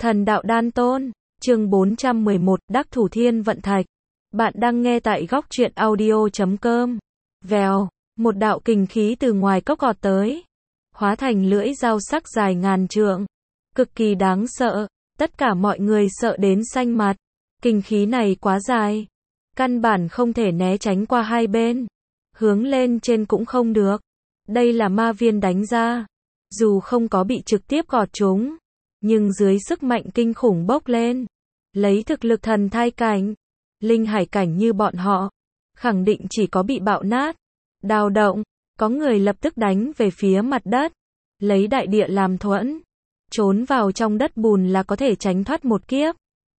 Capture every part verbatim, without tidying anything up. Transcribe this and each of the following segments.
Thần đạo đan tôn, chương bốn trăm mười một, đắc thủ thiên vận thạch. Bạn đang nghe tại góc truyện audio chấm com. Vèo, một đạo kình khí từ ngoài cốc gọt tới, hóa thành lưỡi dao sắc dài ngàn trượng, cực kỳ đáng sợ, tất cả mọi người sợ đến xanh mặt. Kình khí này quá dài, căn bản không thể né tránh qua hai bên, hướng lên trên cũng không được. Đây là ma viên đánh ra, dù không có bị trực tiếp gọt chúng, nhưng dưới sức mạnh kinh khủng bốc lên, lấy thực lực thần thai cảnh, linh hải cảnh như bọn họ, khẳng định chỉ có bị bạo nát, đào động. Có người lập tức đánh về phía mặt đất, lấy đại địa làm thuẫn, trốn vào trong đất bùn là có thể tránh thoát một kiếp.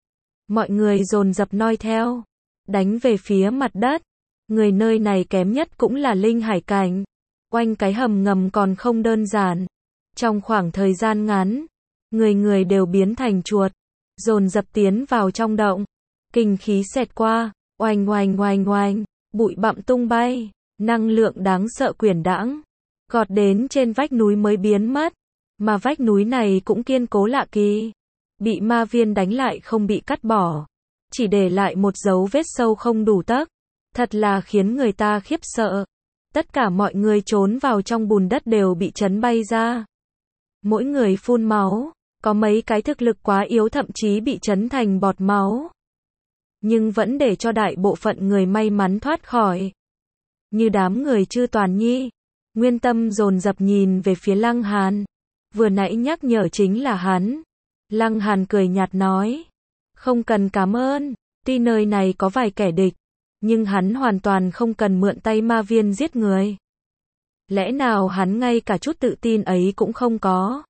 Mọi người dồn dập noi theo, đánh về phía mặt đất. Người nơi này kém nhất cũng là linh hải cảnh, oanh cái hầm ngầm còn không đơn giản. Trong khoảng thời gian ngắn, người người đều biến thành chuột, dồn dập tiến vào trong động. Kinh khí xẹt qua, oanh oanh oanh oanh, bụi bặm tung bay, năng lượng đáng sợ quyển đãng, gọt đến trên vách núi mới biến mất. Mà vách núi này cũng kiên cố lạ kỳ, bị ma viên đánh lại không bị cắt bỏ, chỉ để lại một dấu vết sâu không đủ tấc, thật là khiến người ta khiếp sợ. Tất cả mọi người trốn vào trong bùn đất đều bị chấn bay ra, mỗi người phun máu, có mấy cái thực lực quá yếu thậm chí bị chấn thành bọt máu, nhưng vẫn để cho đại bộ phận người may mắn thoát khỏi. Như đám người Chư Toàn Nhi, Nguyên Tâm dồn dập nhìn về phía Lăng Hàn, vừa nãy nhắc nhở chính là hắn. Lăng Hàn cười nhạt nói, không cần cảm ơn, tuy nơi này có vài kẻ địch, nhưng hắn hoàn toàn không cần mượn tay ma viên giết người. Lẽ nào hắn ngay cả chút tự tin ấy cũng không có?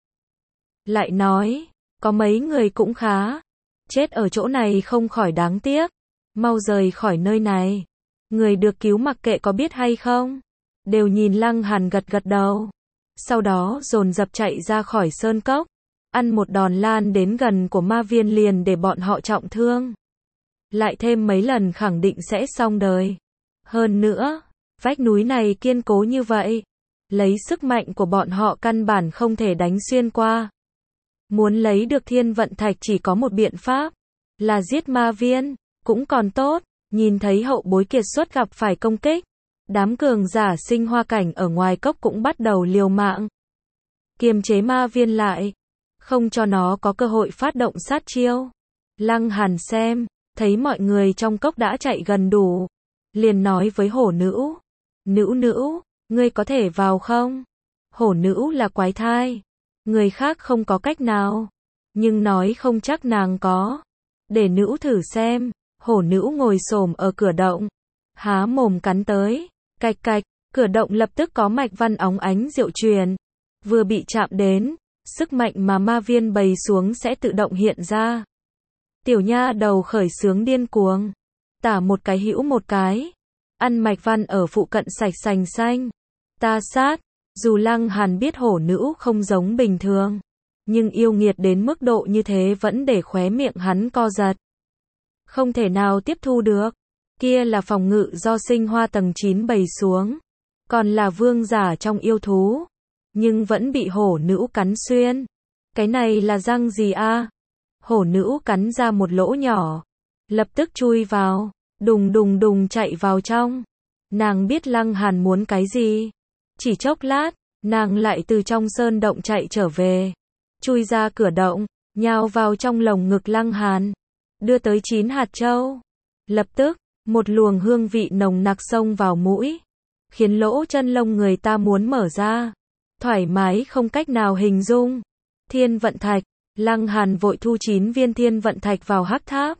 Lại nói, có mấy người cũng khá, chết ở chỗ này không khỏi đáng tiếc, mau rời khỏi nơi này. Người được cứu mặc kệ có biết hay không, đều nhìn Lăng Hàn gật gật đầu, sau đó dồn dập chạy ra khỏi sơn cốc, ăn một đòn lan đến gần của ma viên liền để bọn họ trọng thương. Lại thêm mấy lần khẳng định sẽ xong đời. Hơn nữa, vách núi này kiên cố như vậy, lấy sức mạnh của bọn họ căn bản không thể đánh xuyên qua. Muốn lấy được thiên vận thạch chỉ có một biện pháp, là giết ma viên, cũng còn tốt. Nhìn thấy hậu bối kiệt xuất gặp phải công kích, đám cường giả sinh hoa cảnh ở ngoài cốc cũng bắt đầu liều mạng, kiềm chế ma viên lại, không cho nó có cơ hội phát động sát chiêu. Lăng Hàn xem, thấy mọi người trong cốc đã chạy gần đủ, liền nói với hổ nữ, nữ nữ, ngươi có thể vào không? Hổ nữ là quái thai, người khác không có cách nào, nhưng nói không chắc nàng có, để nữ thử xem. Hổ nữ ngồi xổm ở cửa động, há mồm cắn tới, cạch cạch, cửa động lập tức có mạch văn óng ánh diệu truyền, vừa bị chạm đến, sức mạnh mà ma viên bày xuống sẽ tự động hiện ra. Tiểu nha đầu khởi sướng điên cuồng, tả một cái hữu một cái, ăn mạch văn ở phụ cận sạch sành xanh. Ta sát, dù Lăng Hàn biết hổ nữ không giống bình thường, nhưng yêu nghiệt đến mức độ như thế vẫn để khóe miệng hắn co giật. Không thể nào tiếp thu được, kia là phòng ngự do sinh hoa tầng chín bày xuống, còn là vương giả trong yêu thú, nhưng vẫn bị hổ nữ cắn xuyên. Cái này là răng gì a? Hổ nữ cắn ra một lỗ nhỏ, lập tức chui vào, đùng đùng đùng chạy vào trong. Nàng biết Lăng Hàn muốn cái gì, chỉ chốc lát, nàng lại từ trong sơn động chạy trở về, chui ra cửa động, nhào vào trong lồng ngực Lăng Hàn, đưa tới chín hạt châu. Lập tức, một luồng hương vị nồng nặc xông vào mũi, khiến lỗ chân lông người ta muốn mở ra, thoải mái không cách nào hình dung. Thiên vận thạch, Lăng Hàn vội thu chín viên thiên vận thạch vào hắc tháp,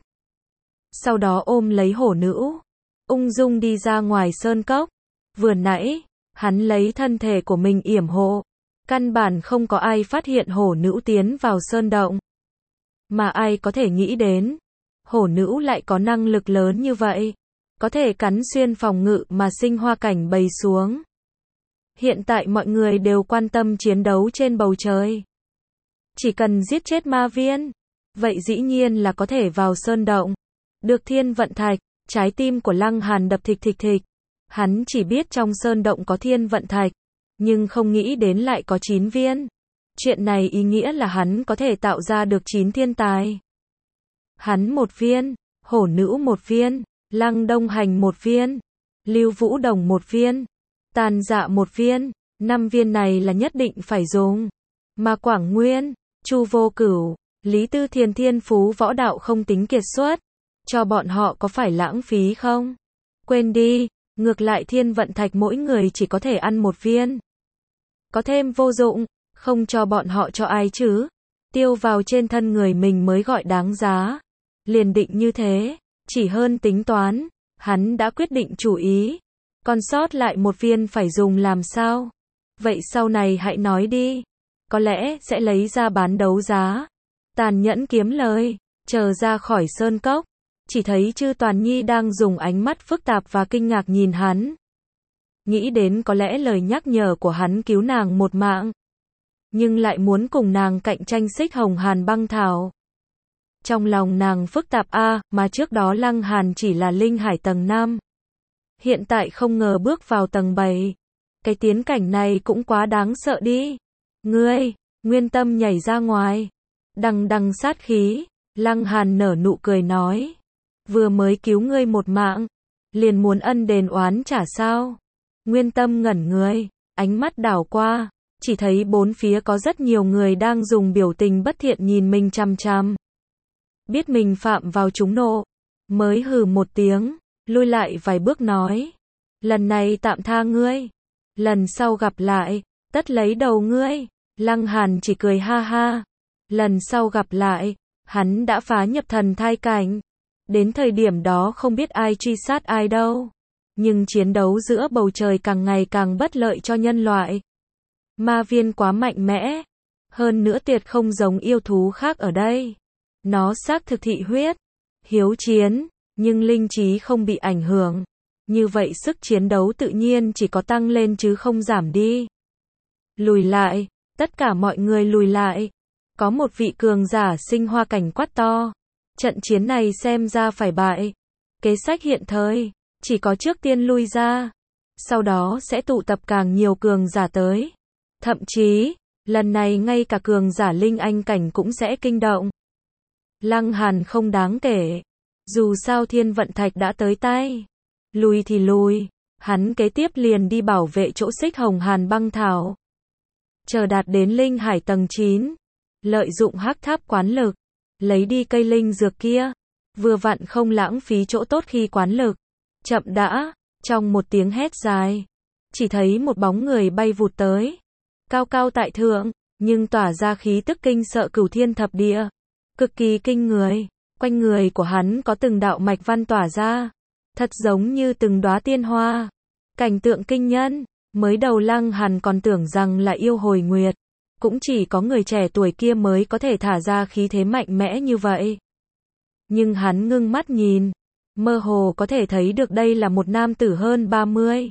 sau đó ôm lấy hổ nữ, ung dung đi ra ngoài sơn cốc. Vừa nãy, hắn lấy thân thể của mình yểm hộ, căn bản không có ai phát hiện hổ nữ tiến vào sơn động. Mà ai có thể nghĩ đến, hổ nữ lại có năng lực lớn như vậy, có thể cắn xuyên phòng ngự mà sinh hoa cảnh bày xuống. Hiện tại mọi người đều quan tâm chiến đấu trên bầu trời. Chỉ cần giết chết ma viên, vậy dĩ nhiên là có thể vào sơn động, được thiên vận thạch. Trái tim của Lăng Hàn đập thịch thịch thịch. Hắn chỉ biết trong sơn động có thiên vận thạch, nhưng không nghĩ đến lại có chín viên. Chuyện này ý nghĩa là hắn có thể tạo ra được chín thiên tài. Hắn một viên, Hổ Nữ một viên, Lăng Đông Hành một viên, Lưu Vũ Đồng một viên, Tàn Dạ một viên, năm viên này là nhất định phải dùng. Mà Quảng Nguyên, Chu Vô Cửu, Lý Tư Thiền thiên phú võ đạo không tính kiệt xuất, cho bọn họ có phải lãng phí không? Quên đi, ngược lại thiên vận thạch mỗi người chỉ có thể ăn một viên. Có thêm vô dụng, không cho bọn họ cho ai chứ? Tiêu vào trên thân người mình mới gọi đáng giá. Liền định như thế, chỉ hơn tính toán, hắn đã quyết định chủ ý. Còn sót lại một viên phải dùng làm sao? Vậy sau này hãy nói đi. Có lẽ sẽ lấy ra bán đấu giá. Tàn nhẫn kiếm lời, chờ ra khỏi sơn cốc. Chỉ thấy Chư Toàn Nhi đang dùng ánh mắt phức tạp và kinh ngạc nhìn hắn. Nghĩ đến có lẽ lời nhắc nhở của hắn cứu nàng một mạng. Nhưng lại muốn cùng nàng cạnh tranh xích hồng hàn băng thảo. Trong lòng nàng phức tạp a, à, mà trước đó Lăng Hàn chỉ là linh hải tầng năm. Hiện tại không ngờ bước vào tầng bảy. Cái tiến cảnh này cũng quá đáng sợ đi. Ngươi, Nguyên Tâm nhảy ra ngoài. Đằng đằng sát khí, Lăng Hàn nở nụ cười nói. Vừa mới cứu ngươi một mạng, liền muốn ân đền oán trả sao? Nguyên Tâm ngẩn người, ánh mắt đảo qua, chỉ thấy bốn phía có rất nhiều người đang dùng biểu tình bất thiện nhìn mình chằm chằm. Biết mình phạm vào trúng nộ, mới hừ một tiếng, lui lại vài bước nói. Lần này tạm tha ngươi, lần sau gặp lại, tất lấy đầu ngươi. Lăng Hàn chỉ cười ha ha. Lần sau gặp lại, hắn đã phá nhập thần thai cảnh. Đến thời điểm đó không biết ai truy sát ai đâu. Nhưng chiến đấu giữa bầu trời càng ngày càng bất lợi cho nhân loại. Ma viên quá mạnh mẽ. Hơn nữa tuyệt không giống yêu thú khác ở đây. Nó xác thực thị huyết, hiếu chiến, nhưng linh trí không bị ảnh hưởng. Như vậy sức chiến đấu tự nhiên chỉ có tăng lên chứ không giảm đi. Lùi lại, tất cả mọi người lùi lại. Có một vị cường giả sinh hoa cảnh quát to. Trận chiến này xem ra phải bại. Kế sách hiện thời, chỉ có trước tiên lui ra. Sau đó sẽ tụ tập càng nhiều cường giả tới. Thậm chí, lần này ngay cả cường giả linh anh cảnh cũng sẽ kinh động. Lăng Hàn không đáng kể. Dù sao thiên vận thạch đã tới tay. Lùi thì lùi. Hắn kế tiếp liền đi bảo vệ chỗ xích hồng hàn băng thảo. Chờ đạt đến linh hải tầng chín. Lợi dụng hắc tháp quán lực. Lấy đi cây linh dược kia. Vừa vặn không lãng phí chỗ tốt khi quán lực. Chậm đã. Trong một tiếng hét dài. Chỉ thấy một bóng người bay vụt tới. Cao cao tại thượng. Nhưng tỏa ra khí tức kinh sợ cửu thiên thập địa. Cực kỳ kinh người. Quanh người của hắn có từng đạo mạch văn tỏa ra. Thật giống như từng đóa tiên hoa. Cảnh tượng kinh nhân. Mới đầu Lăng Hàn còn tưởng rằng là yêu hồi nguyệt. Cũng chỉ có người trẻ tuổi kia mới có thể thả ra khí thế mạnh mẽ như vậy. Nhưng hắn ngưng mắt nhìn. Mơ hồ có thể thấy được đây là một nam tử hơn ba mươi.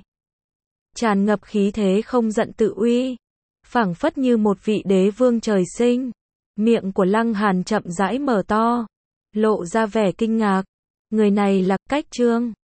Tràn ngập khí thế không giận tự uy. Phảng phất như một vị đế vương trời sinh. Miệng của Lăng Hàn chậm rãi mở to. Lộ ra vẻ kinh ngạc. Người này là Cách Trương.